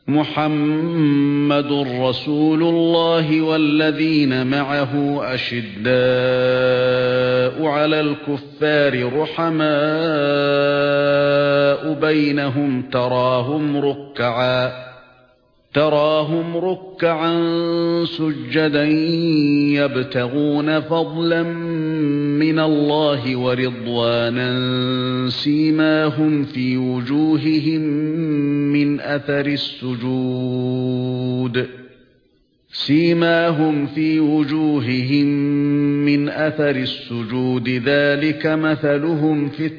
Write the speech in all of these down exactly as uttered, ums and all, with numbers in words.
محمد رسول الله والذين معه أشداء على الكفار رحماء بينهم تراهم ركعا تراهم ركعا سجدا يبتغون فضلا من الله ورضوانا سيماهم في وجوههم من أثر السجود سيماهم في وجوههم من أثر السجود ذلك مثلهم في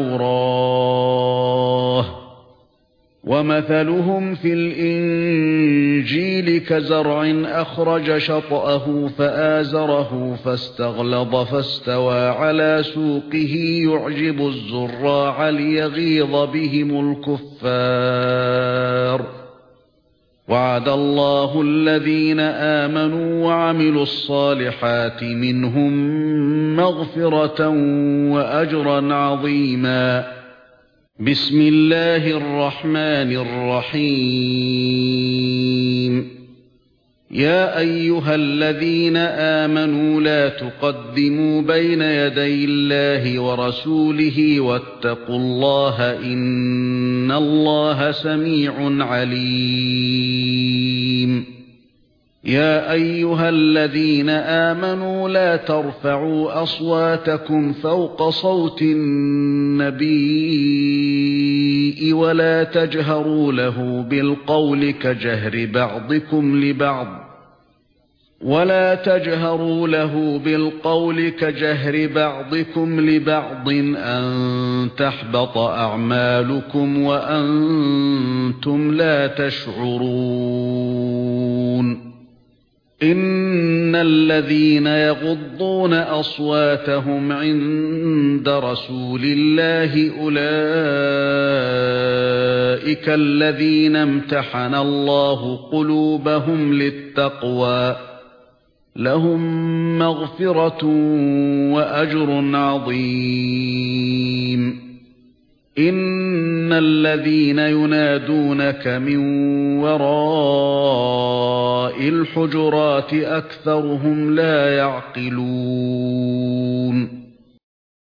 التوراة ومثلهم في الإنجيل كزرع أخرج شطأه فآزره فاستغلظ فاستوى على سوقه يعجب الزراع ليغيظ بهم الكفار وعد الله الذين آمنوا وعملوا الصالحات منهم مغفرة وأجرا عظيما. بسم الله الرحمن الرحيم. يا أيها الذين آمنوا لا تقدموا بين يدي الله ورسوله واتقوا الله إن الله سميع عليم. يا أيها الذين آمنوا لا ترفعوا أصواتكم فوق صوت النبي ولا تجهروا له بالقول كجهر بعضكم لبعض ولا تجهروا له بالقول كجهر بعضكم لبعض أن تحبط أعمالكم وأنتم لا تشعرون. إن الذين يغضون أصواتهم عند رسول الله أولئك الذين امتحن الله قلوبهم للتقوى لهم مغفرة وأجر عظيم. إن الذين ينادونك من وراء الحجرات أكثرهم لا يعقلون.